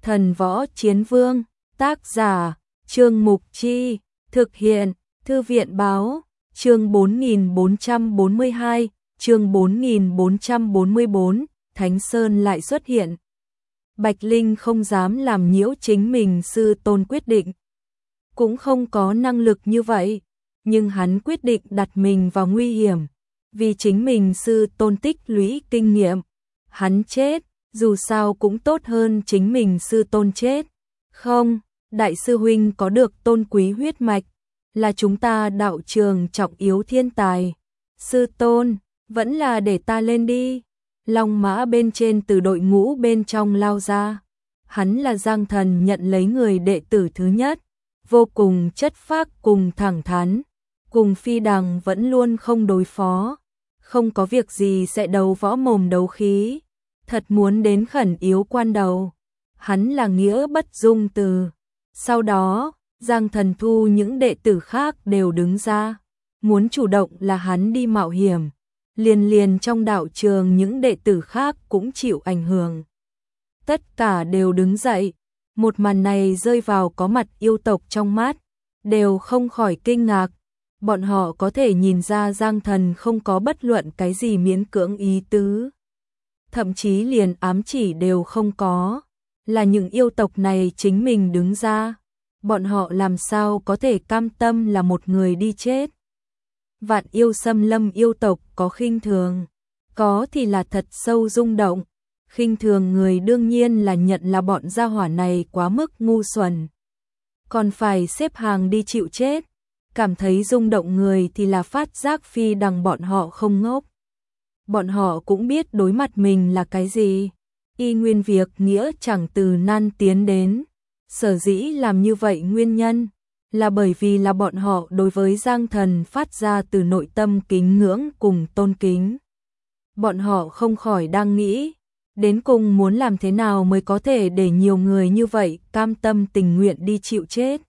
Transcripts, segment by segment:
Thần Võ Chiến Vương, tác giả, Trương Mục Chi, thực hiện, Thư viện Báo, chương 4442, chương 4444, Thánh Sơn lại xuất hiện. Bạch Linh không dám làm nhiễu chính mình sư tôn quyết định. Cũng không có năng lực như vậy, nhưng hắn quyết định đặt mình vào nguy hiểm. Vì chính mình sư tôn tích lũy kinh nghiệm, hắn chết, dù sao cũng tốt hơn chính mình sư tôn chết. Không, đại sư huynh có được tôn quý huyết mạch, là chúng ta đạo trường trọng yếu thiên tài. Sư tôn, vẫn là để ta lên đi. Long Mã bên trên từ đội ngũ bên trong lao ra. Hắn là Giang Thần nhận lấy người đệ tử thứ nhất, vô cùng chất phác cùng thẳng thắn, cùng Phi Đằng vẫn luôn không đối phó, không có việc gì sẽ đấu võ mồm đấu khí, thật muốn đến khẩn yếu quan đầu, hắn là nghĩa bất dung từ. Sau đó, Giang Thần thu những đệ tử khác đều đứng ra, muốn chủ động là hắn đi mạo hiểm, liền trong đạo trường những đệ tử khác cũng chịu ảnh hưởng. Tất cả đều đứng dậy, một màn này rơi vào có mặt yêu tộc trong mắt, đều không khỏi kinh ngạc. Bọn họ có thể nhìn ra Giang Thần không có bất luận cái gì miễn cưỡng ý tứ. Thậm chí liền ám chỉ đều không có, là những yêu tộc này chính mình đứng ra. Bọn họ làm sao có thể cam tâm là một người đi chết. Vạn yêu xâm lâm yêu tộc có khinh thường, có thì là thật sâu rung động. Khinh thường người đương nhiên là nhận là bọn gia hỏa này quá mức ngu xuẩn, còn phải xếp hàng đi chịu chết. Cảm thấy rung động người thì là phát giác Phi Đằng bọn họ không ngốc. Bọn họ cũng biết đối mặt mình là cái gì. Y nguyên việc nghĩa chẳng từ nan tiến đến. Sở dĩ làm như vậy nguyên nhân là bởi vì là bọn họ đối với Giang Thần phát ra từ nội tâm kính ngưỡng cùng tôn kính. Bọn họ không khỏi đang nghĩ, đến cùng muốn làm thế nào mới có thể để nhiều người như vậy cam tâm tình nguyện đi chịu chết.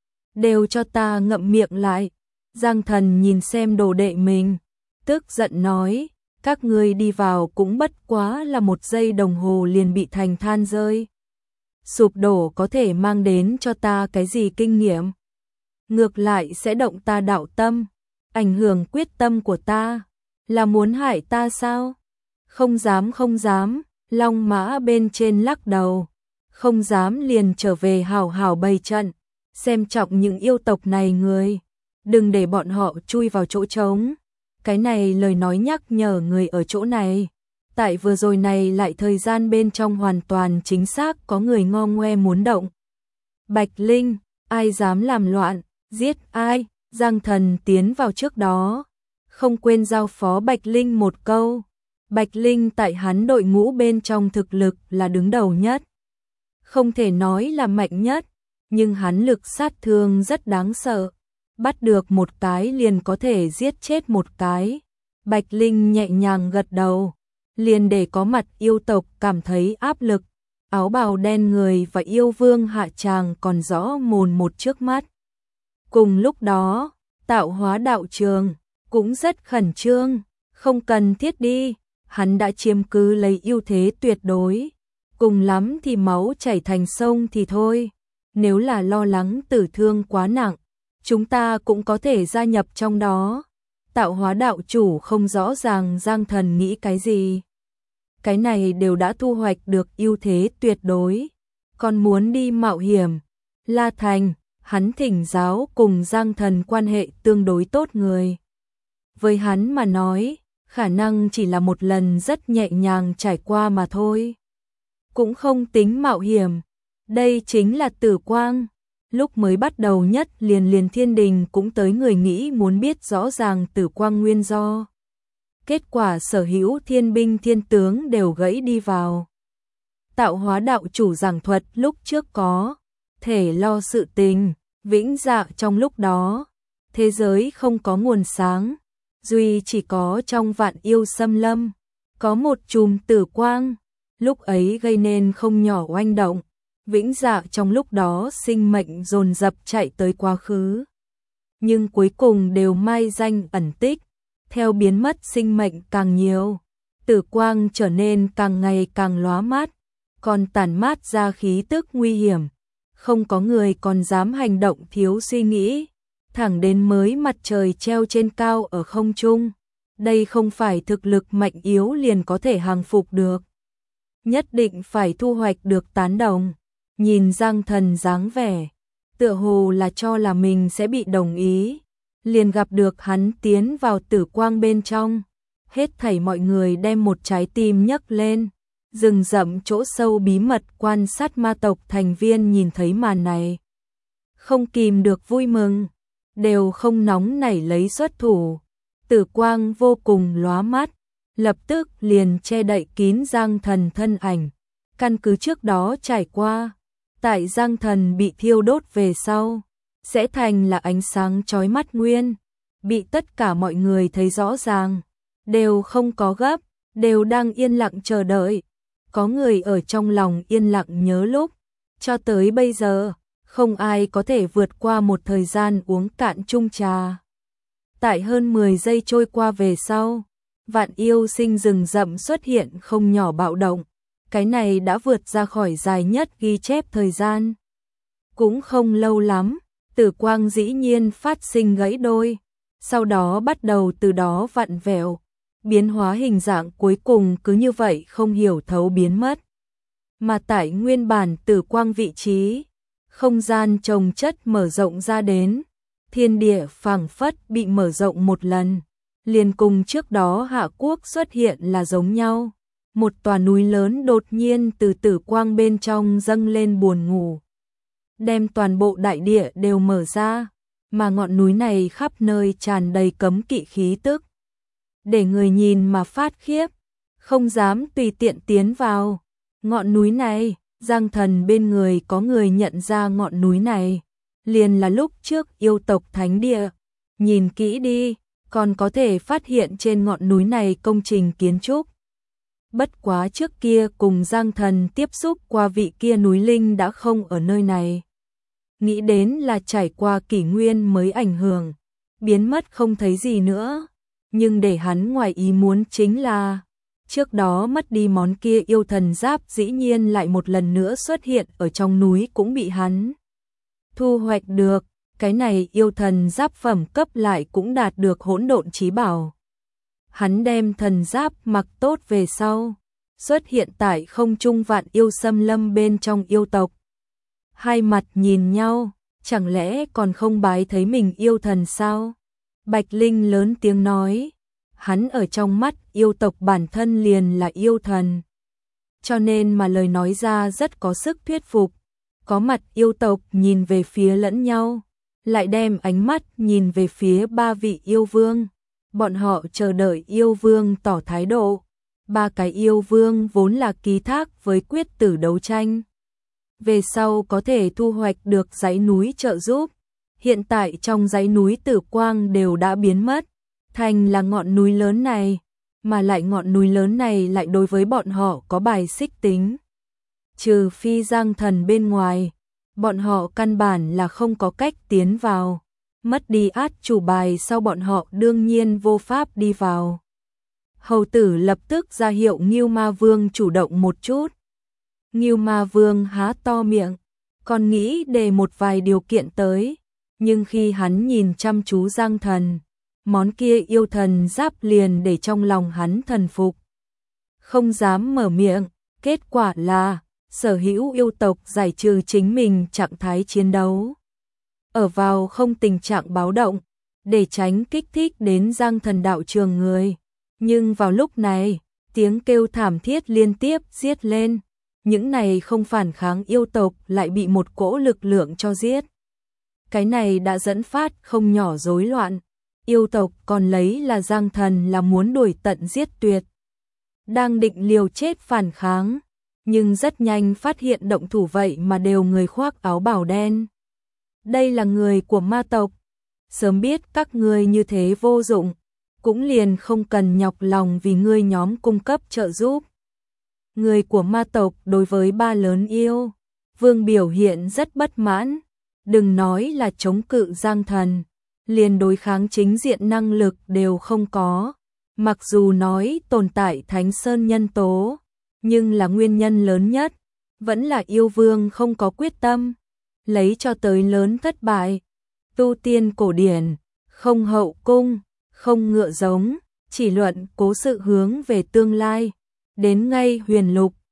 Đều cho ta ngậm miệng lại. Giang Thần nhìn xem đồ đệ mình, tức giận nói, các ngươi đi vào cũng bất quá là 1 giây đồng hồ liền bị thành than rơi. Sụp đổ có thể mang đến cho ta cái gì kinh nghiệm? Ngược lại sẽ động ta đạo tâm, ảnh hưởng quyết tâm của ta, là muốn hại ta sao? Không dám, Long Mã bên trên lắc đầu, không dám liền trở về hảo hảo bày trận. Xem trọng những yêu tộc này người, đừng để bọn họ chui vào chỗ trống. Cái này lời nói nhắc nhở người ở chỗ này. Tại vừa rồi này lại thời gian bên trong hoàn toàn chính xác có người ngo ngoe muốn động. Bạch Linh, ai dám làm loạn, giết ai? Giang Thần tiến vào trước đó, không quên giao phó Bạch Linh một câu. Bạch Linh tại hắn đội ngũ bên trong thực lực là đứng đầu nhất. Không thể nói là mạnh nhất, nhưng hắn lực sát thương rất đáng sợ, bắt được một cái liền có thể giết chết một cái. Bạch Linh nhẹ nhàng gật đầu, liền để có mặt yêu tộc cảm thấy áp lực. Áo bào đen người và yêu vương hạ tràng còn rõ mồn một trước mắt. Cùng lúc đó, Tạo Hóa đạo trường cũng rất khẩn trương, không cần thiết đi, hắn đã chiếm cứ lấy ưu thế tuyệt đối, cùng lắm thì máu chảy thành sông thì thôi. Nếu là lo lắng tử thương quá nặng, chúng ta cũng có thể gia nhập trong đó. Tạo Hóa đạo chủ không rõ ràng Giang Thần nghĩ cái gì. Cái này đều đã thu hoạch được ưu thế tuyệt đối, còn muốn đi mạo hiểm. La Thành, hắn thỉnh giáo cùng Giang Thần quan hệ tương đối tốt người. Với hắn mà nói, khả năng chỉ là một lần rất nhẹ nhàng trải qua mà thôi. Cũng không tính mạo hiểm. Đây chính là Tử Quang. Lúc mới bắt đầu nhất liền Thiên Đình cũng tới người nghĩ muốn biết rõ ràng Tử Quang nguyên do. Kết quả sở hữu thiên binh thiên tướng đều gãy đi vào. Tạo Hóa đạo chủ giảng thuật lúc trước có thể lo sự tình, vĩnh dạ trong lúc đó. Thế giới không có nguồn sáng, duy chỉ có trong vạn yêu xâm lâm, có một chùm tử quang, lúc ấy gây nên không nhỏ oanh động. Vĩnh dạ trong lúc đó sinh mệnh dồn dập chạy tới quá khứ, nhưng cuối cùng đều mai danh ẩn tích, theo biến mất sinh mệnh càng nhiều, tử quang trở nên càng ngày càng lóa mắt, còn tản mát ra khí tức nguy hiểm. Không có người còn dám hành động thiếu suy nghĩ, thẳng đến mới mặt trời treo trên cao ở không trung. Đây không phải thực lực mạnh yếu liền có thể hàng phục được. Nhất định phải thu hoạch được tán đồng. Nhìn Giang Thần dáng vẻ, tựa hồ là cho là mình sẽ bị đồng ý. Liền gặp được hắn tiến vào tử quang bên trong. Hết thảy mọi người đem một trái tim nhấc lên. Rừng rậm chỗ sâu bí mật quan sát ma tộc thành viên nhìn thấy màn này. Không kìm được vui mừng, đều không nóng nảy lấy xuất thủ. Tử quang vô cùng lóa mắt, lập tức liền che đậy kín Giang Thần thân ảnh. Căn cứ trước đó trải qua, tại Giang Thần bị thiêu đốt về sau, sẽ thành là ánh sáng chói mắt nguyên, bị tất cả mọi người thấy rõ ràng, đều không có gấp, đều đang yên lặng chờ đợi. Có người ở trong lòng yên lặng nhớ lúc, cho tới bây giờ, không ai có thể vượt qua một thời gian uống cạn chung trà. Tại hơn 10 giây trôi qua về sau, vạn yêu sinh rừng rậm xuất hiện không nhỏ bạo động. Cái này đã vượt ra khỏi dài nhất ghi chép thời gian. Cũng không lâu lắm, tử quang dĩ nhiên phát sinh gãy đôi, sau đó bắt đầu từ đó vặn vẹo, biến hóa hình dạng cuối cùng cứ như vậy không hiểu thấu biến mất. Mà tại nguyên bản tử quang vị trí, không gian chồng chất mở rộng ra đến, thiên địa phảng phất bị mở rộng một lần, liền cùng trước đó Hạ Quốc xuất hiện là giống nhau. Một tòa núi lớn đột nhiên từ tử quang bên trong dâng lên buồn ngủ, đem toàn bộ đại địa đều mở ra, mà ngọn núi này khắp nơi tràn đầy cấm kỵ khí tức, để người nhìn mà phát khiếp, không dám tùy tiện tiến vào. Ngọn núi này, Giang Thần bên người có người nhận ra ngọn núi này, liền là lúc trước yêu tộc thánh địa. Nhìn kỹ đi, còn có thể phát hiện trên ngọn núi này công trình kiến trúc. Bất quá trước kia cùng Giang Thần tiếp xúc qua vị kia núi linh đã không ở nơi này. Nghĩ đến là trải qua kỷ nguyên mới ảnh hưởng, biến mất không thấy gì nữa. Nhưng để hắn ngoài ý muốn chính là, trước đó mất đi món kia yêu thần giáp dĩ nhiên lại một lần nữa xuất hiện ở trong núi cũng bị hắn thu hoạch được. Cái này yêu thần giáp phẩm cấp lại cũng đạt được hỗn độn chí bảo. Hắn đem thần giáp mặc tốt về sau, xuất hiện tại không trung vạn yêu xâm lâm bên trong yêu tộc. Hai mặt nhìn nhau, chẳng lẽ còn không bái thấy mình yêu thần sao? Bạch Linh lớn tiếng nói, hắn ở trong mắt yêu tộc bản thân liền là yêu thần. Cho nên mà lời nói ra rất có sức thuyết phục. Có mặt yêu tộc nhìn về phía lẫn nhau, lại đem ánh mắt nhìn về phía ba vị yêu vương. Bọn họ chờ đợi yêu vương tỏ thái độ. Ba cái yêu vương vốn là ký thác với quyết tử đấu tranh, về sau có thể thu hoạch được dãy núi trợ giúp. Hiện tại trong dãy núi tử quang đều đã biến mất, thành là ngọn núi lớn này, mà lại ngọn núi lớn này lại đối với bọn họ có bài xích tính. Trừ phi Giang Thần bên ngoài, bọn họ căn bản là không có cách tiến vào. Mất đi át chủ bài sau bọn họ đương nhiên vô pháp đi vào. Hầu tử lập tức ra hiệu Ngưu Ma Vương chủ động một chút. Ngưu Ma Vương há to miệng, còn nghĩ đề một vài điều kiện tới. Nhưng khi hắn nhìn chăm chú Giang Thần, món kia yêu thần giáp liền để trong lòng hắn thần phục. Không dám mở miệng, kết quả là sở hữu yêu tộc giải trừ chính mình trạng thái chiến đấu. Ở vào không tình trạng báo động, để tránh kích thích đến Giang Thần đạo trường người. Nhưng vào lúc này, tiếng kêu thảm thiết liên tiếp giết lên. Những này không phản kháng yêu tộc lại bị một cỗ lực lượng cho giết. Cái này đã dẫn phát không nhỏ rối loạn. Yêu tộc còn lấy là Giang Thần là muốn đuổi tận giết tuyệt, đang định liều chết phản kháng, nhưng rất nhanh phát hiện động thủ vậy mà đều người khoác áo bào đen. Đây là người của ma tộc. Sớm biết các ngươi như thế vô dụng, cũng liền không cần nhọc lòng vì ngươi nhóm cung cấp trợ giúp. Người của ma tộc đối với ba lớn yêu vương biểu hiện rất bất mãn. Đừng nói là chống cự Giang Thần, liền đối kháng chính diện năng lực đều không có. Mặc dù nói tồn tại Thánh Sơn nhân tố, nhưng là nguyên nhân lớn nhất, Vẫn là yêu vương không có quyết tâm, lấy cho tới lớn thất bại. Tu tiên cổ điển, không hậu cung, không ngựa giống, chỉ luận cố sự hướng về tương lai. Đến ngay huyền lục,